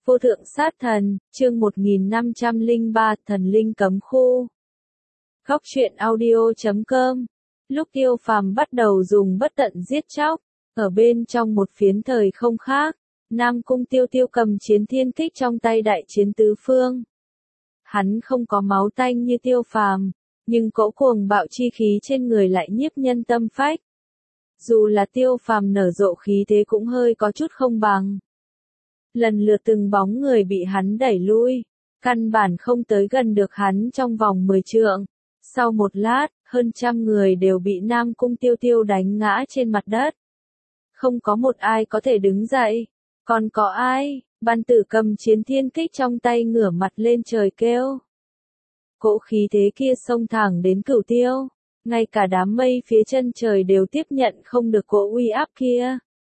Vô thượng sát thần, chương 1503, thần linh cấm khu. Góc truyện audio.com. Lúc Tiêu Phàm bắt đầu dùng bất tận giết chóc, ở bên trong một phiến thời không khác, Nam Cung Tiêu Tiêu cầm chiến thiên kích trong tay đại chiến tứ phương. Hắn không có máu tanh như Tiêu Phàm, nhưng cỗ cuồng bạo chi khí trên người lại nhiếp nhân tâm phách. Dù là Tiêu Phàm nở rộ khí thế cũng hơi có chút không bằng. Lần lượt từng bóng người bị hắn đẩy lui, căn bản không tới gần được hắn trong vòng 10 trượng. Sau một lát, hơn trăm người đều bị Nam Cung Tiêu Tiêu đánh ngã trên mặt đất. Không có một ai có thể đứng dậy. Còn có ai? Văn Tử cầm chiến thiên kích trong tay ngửa mặt lên trời kêu. Cỗ khí thế kia xông thẳng đến Cửu Tiêu. Ngay cả đám mây phía chân trời đều tiếp nhận không được cỗ uy áp kia.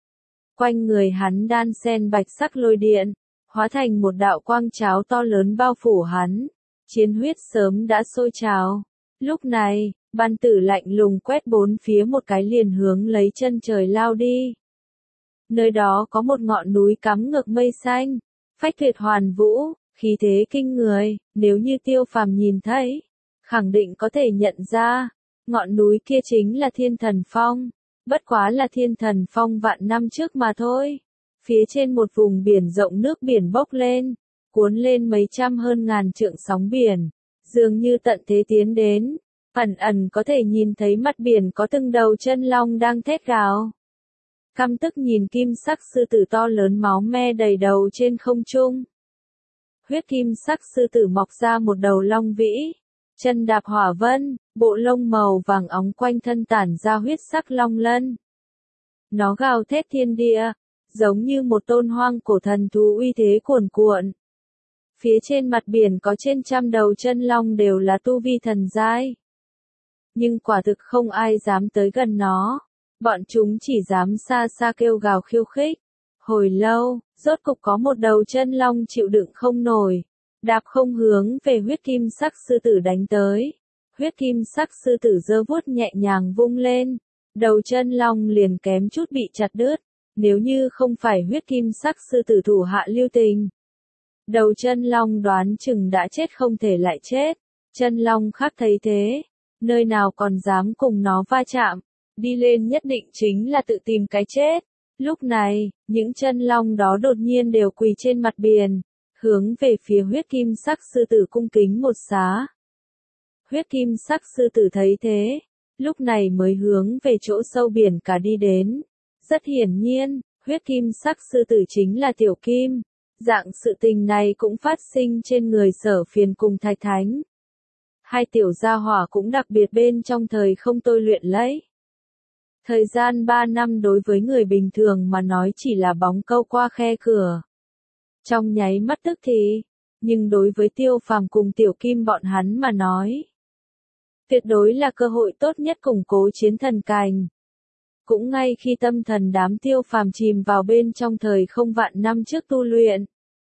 Quanh người hắn đan sen bạch sắc lôi điện, hóa thành một đạo quang cháo to lớn bao phủ hắn. Chiến huyết sớm đã sôi trào. Lúc này, Văn Tử lạnh lùng quét bốn phía một cái liền hướng lấy chân trời lao đi. Nơi đó có một ngọn núi cắm ngược mây xanh, phách tuyệt hoàn vũ, khí thế kinh người, nếu như Tiêu Phàm nhìn thấy, khẳng định có thể nhận ra, ngọn núi kia chính là Thiên Thần Phong. Bất quá là Thiên Thần Phong vạn năm trước mà thôi. Phía trên một vùng biển rộng nước biển bốc lên, cuốn lên mấy trăm hơn ngàn trượng sóng biển, dường như tận thế tiến đến, ẩn ẩn có thể nhìn thấy mặt biển có từng đầu chân long đang thét gào. Căm tức nhìn kim sắc sư tử to lớn máu me đầy đầu trên không trung. Huyết kim sắc sư tử mọc ra một đầu long vĩ, chân đạp hỏa vân, bộ lông màu vàng óng quanh thân tản ra huyết sắc long lân. Nó gào thét thiên địa, giống như một tôn hoang cổ thần thú uy thế cuồn cuộn. Phía trên mặt biển có trên trăm đầu chân long đều là tu vi thần giai. Nhưng quả thực không ai dám tới gần nó. Bọn chúng chỉ dám xa xa kêu gào khiêu khích. Hồi lâu, rốt cục có một đầu chân long chịu đựng không nổi. Đạp không hướng về huyết kim sắc sư tử đánh tới. Huyết kim sắc sư tử giơ vuốt nhẹ nhàng vung lên. Đầu chân long liền kém chút bị chặt đứt. Nếu như không phải huyết kim sắc sư tử thủ hạ lưu tình. Đầu chân long đoán chừng đã chết không thể lại chết. Chân long khác thấy thế. Nơi nào còn dám cùng nó va chạm. Đi lên nhất định chính là tự tìm cái chết. Lúc này, những chân long đó đột nhiên đều quỳ trên mặt biển. Hướng về phía huyết kim sắc sư tử cung kính một xá. Huyết kim sắc sư tử thấy thế. Lúc này mới hướng về chỗ sâu biển cả đi đến. Rất hiển nhiên, huyết kim sắc sư tử chính là Tiểu Kim. Dạng sự tình này cũng phát sinh trên người Sở Phiền cùng Thạch Thánh. Hai tiểu gia hỏa cũng đặc biệt bên trong thời không tôi luyện lấy. Thời gian 3 năm đối với người bình thường mà nói chỉ là bóng câu qua khe cửa. Trong nháy mắt tức thì, nhưng đối với Tiêu Phàm cùng Tiểu Kim bọn hắn mà nói, tuyệt đối là cơ hội tốt nhất củng cố chiến thần cành. Cũng ngay khi tâm thần đám Tiêu Phàm chìm vào bên trong thời không vạn năm trước tu luyện,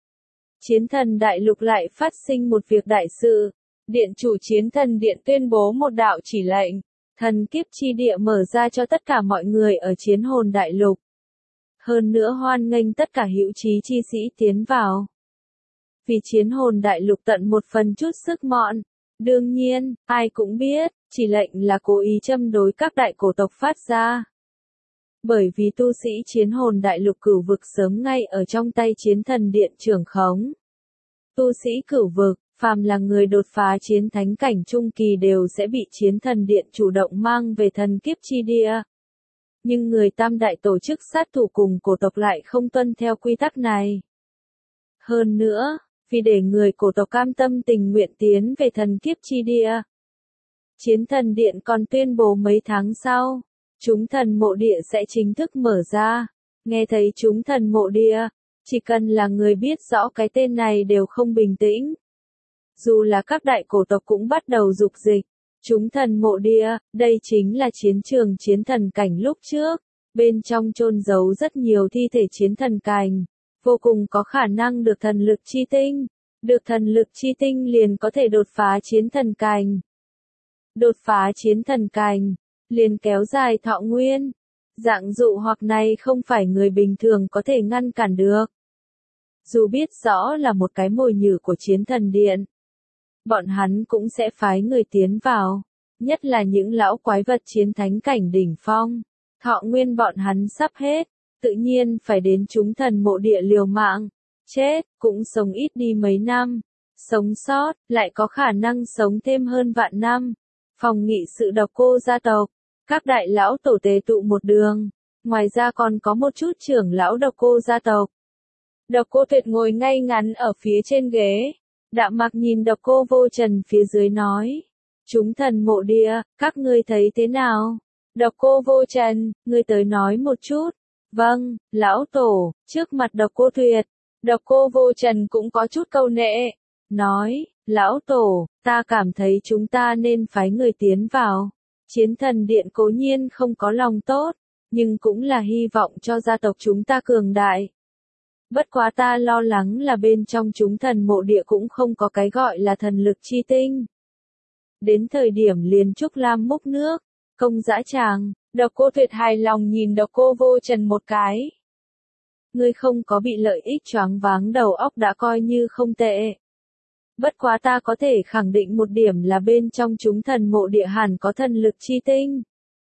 Chiến Thần Đại Lục lại phát sinh một việc đại sự. Điện chủ Chiến Thần Điện tuyên bố một đạo chỉ lệnh, thần kiếp chi địa mở ra cho tất cả mọi người ở Chiến Hồn Đại Lục. Hơn nữa hoan nghênh tất cả hữu chí chi sĩ tiến vào. Vì Chiến Hồn Đại Lục tận một phần chút sức mọn. Đương nhiên, ai cũng biết, chỉ lệnh là cố ý châm đối các đại cổ tộc phát ra. Bởi vì tu sĩ Chiến Hồn Đại Lục cửu vực sớm ngay ở trong tay Chiến Thần Điện trưởng khống. Tu sĩ cửu vực, phàm là người đột phá chiến thánh cảnh trung kỳ đều sẽ bị Chiến Thần Điện chủ động mang về thần kiếp chi địa. Nhưng người tam đại tổ chức sát thủ cùng cổ tộc lại không tuân theo quy tắc này. Hơn nữa, vì để người cổ tộc cam tâm tình nguyện tiến về thần kiếp chi địa, Chiến Thần Điện còn tuyên bố mấy tháng sau, chúng thần mộ địa sẽ chính thức mở ra. Nghe thấy chúng thần mộ địa, chỉ cần là người biết rõ cái tên này đều không bình tĩnh. Dù là các đại cổ tộc cũng bắt đầu dục dịch. Chúng thần mộ địa, đây chính là chiến trường chiến thần cảnh lúc trước. Bên trong chôn giấu rất nhiều thi thể chiến thần cảnh. Vô cùng có khả năng được thần lực chi tinh. Được thần lực chi tinh liền có thể đột phá chiến thần cảnh. Đột phá chiến thần cảnh, liền kéo dài thọ nguyên. Dạng dụ hoặc này không phải người bình thường có thể ngăn cản được. Dù biết rõ là một cái mồi nhử của chiến thần điện, bọn hắn cũng sẽ phái người tiến vào, nhất là những lão quái vật chiến thánh cảnh đỉnh phong. Thọ nguyên bọn hắn sắp hết, tự nhiên phải đến chúng thần mộ địa liều mạng, chết, cũng sống ít đi mấy năm, sống sót, lại có khả năng sống thêm hơn vạn năm. Phòng nghị sự Độc Cô gia tộc, các đại lão tổ tề tụ một đường, ngoài ra còn có một chút trưởng lão Độc Cô gia tộc. Độc Cô Tuyệt ngồi ngay ngắn ở phía trên ghế, Đạm Mạc nhìn Độc Cô Vô Trần phía dưới nói, chúng thần mộ địa, các ngươi thấy thế nào? Độc Cô Vô Trần, ngươi tới nói một chút. Vâng, lão tổ, trước mặt Độc Cô Tuyệt, Độc Cô Vô Trần cũng có chút câu nệ, nói, lão tổ, ta cảm thấy chúng ta nên phái người tiến vào. Chiến thần điện cố nhiên không có lòng tốt, nhưng cũng là hy vọng cho gia tộc chúng ta cường đại. Bất quá ta lo lắng là bên trong chúng thần mộ địa cũng không có cái gọi là thần lực chi tinh. Đến thời điểm liền Trúc Lam múc nước, công dã tràng, Độc Cô Tuyệt hài lòng nhìn Độc Cô Vô Trần một cái. Ngươi không có bị lợi ích choáng váng đầu óc đã coi như không tệ. Bất quá ta có thể khẳng định một điểm là bên trong chúng thần mộ địa hẳn có thần lực chi tinh.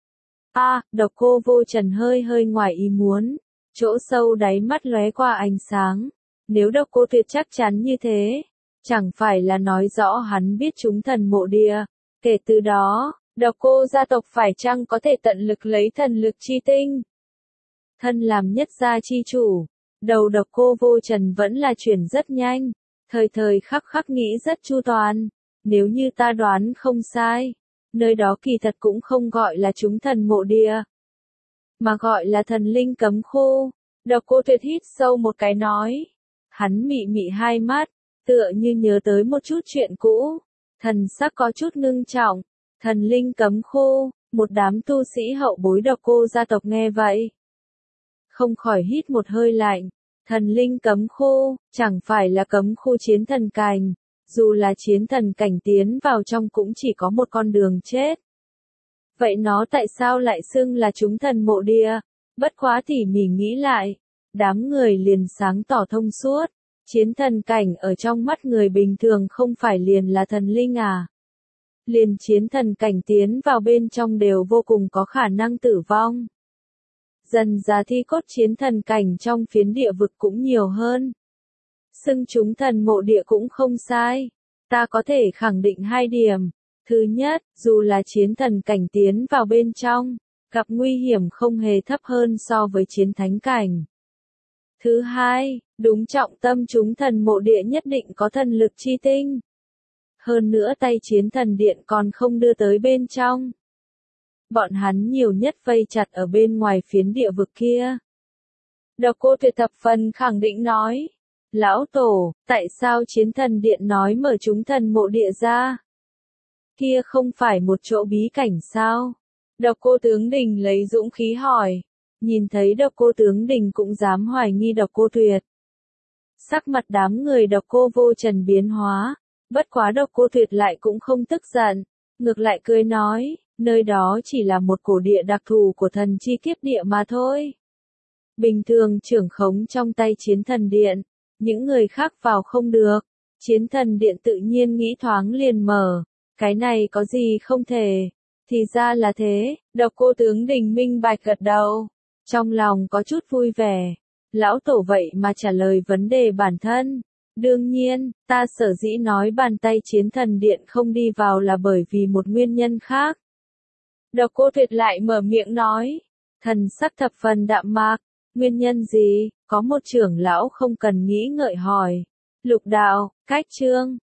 Độc Cô Vô Trần hơi ngoài ý muốn, chỗ sâu đáy mắt lóe qua ánh sáng. Nếu Độc Cô Tuyệt chắc chắn như thế, chẳng phải là nói rõ hắn biết chúng thần mộ địa. Kể từ đó, Độc Cô gia tộc phải chăng có thể tận lực lấy thần lực chi tinh? Thân làm nhất gia chi chủ, đầu Độc Cô Vô Trần vẫn là chuyển rất nhanh, thời khắc nghĩ rất chu toàn. Nếu như ta đoán không sai, nơi đó kỳ thật cũng không gọi là chúng thần mộ địa, mà gọi là thần linh cấm khu. Độc Cô Tuyệt hít sâu một cái nói. Hắn mị hai mắt, tựa như nhớ tới một chút chuyện cũ, thần sắc có chút ngưng trọng. Thần linh cấm khu, một đám tu sĩ hậu bối Độc Cô gia tộc nghe vậy, không khỏi hít một hơi lạnh. Thần linh cấm khu, chẳng phải là cấm khu chiến thần cảnh, dù là chiến thần cảnh tiến vào trong cũng chỉ có một con đường chết. Vậy nó tại sao lại xưng là chúng thần mộ địa? Bất quá tỉ mỉ nghĩ lại, đám người liền sáng tỏ thông suốt. Chiến thần cảnh ở trong mắt người bình thường không phải liền là thần linh à? Liền chiến thần cảnh tiến vào bên trong đều vô cùng có khả năng tử vong. Dần ra thi cốt chiến thần cảnh trong phiến địa vực cũng nhiều hơn. Xưng chúng thần mộ địa cũng không sai. Ta có thể khẳng định hai điểm. Thứ nhất, dù là chiến thần cảnh tiến vào bên trong, gặp nguy hiểm không hề thấp hơn so với chiến thánh cảnh. Thứ hai, đúng trọng tâm chúng thần mộ địa nhất định có thần lực chi tinh. Hơn nữa tay chiến thần điện còn không đưa tới bên trong. Bọn hắn nhiều nhất vây chặt ở bên ngoài phiến địa vực kia. Độc Cô Tuyệt thập phần khẳng định nói. Lão tổ, tại sao chiến thần điện nói mở chúng thần mộ địa ra? Kia không phải một chỗ bí cảnh sao? Độc Cô Tướng Đình lấy dũng khí hỏi. Nhìn thấy Độc Cô Tướng Đình cũng dám hoài nghi Độc Cô Tuyệt. Sắc mặt đám người Độc Cô Vô Trần biến hóa. Bất quá Độc Cô Tuyệt lại cũng không tức giận. Ngược lại cười nói, nơi đó chỉ là một cổ địa đặc thù của thần chi kiếp địa mà thôi. Bình thường trưởng khống trong tay chiến thần điện, những người khác vào không được. Chiến thần điện tự nhiên nghĩ thoáng liền mở. Cái này có gì không thể. Thì ra là thế, Độc Cô Tướng Đình minh bạch gật đầu. Trong lòng có chút vui vẻ. Lão tổ vậy mà trả lời vấn đề bản thân. Đương nhiên, ta sở dĩ nói bàn tay chiến thần điện không đi vào là bởi vì một nguyên nhân khác. Độc Cô Tuyệt lại mở miệng nói. Thần sắc thập phần đạm mạc. Nguyên nhân gì? Có một trưởng lão không cần nghĩ ngợi hỏi. Lục đạo, cách chương,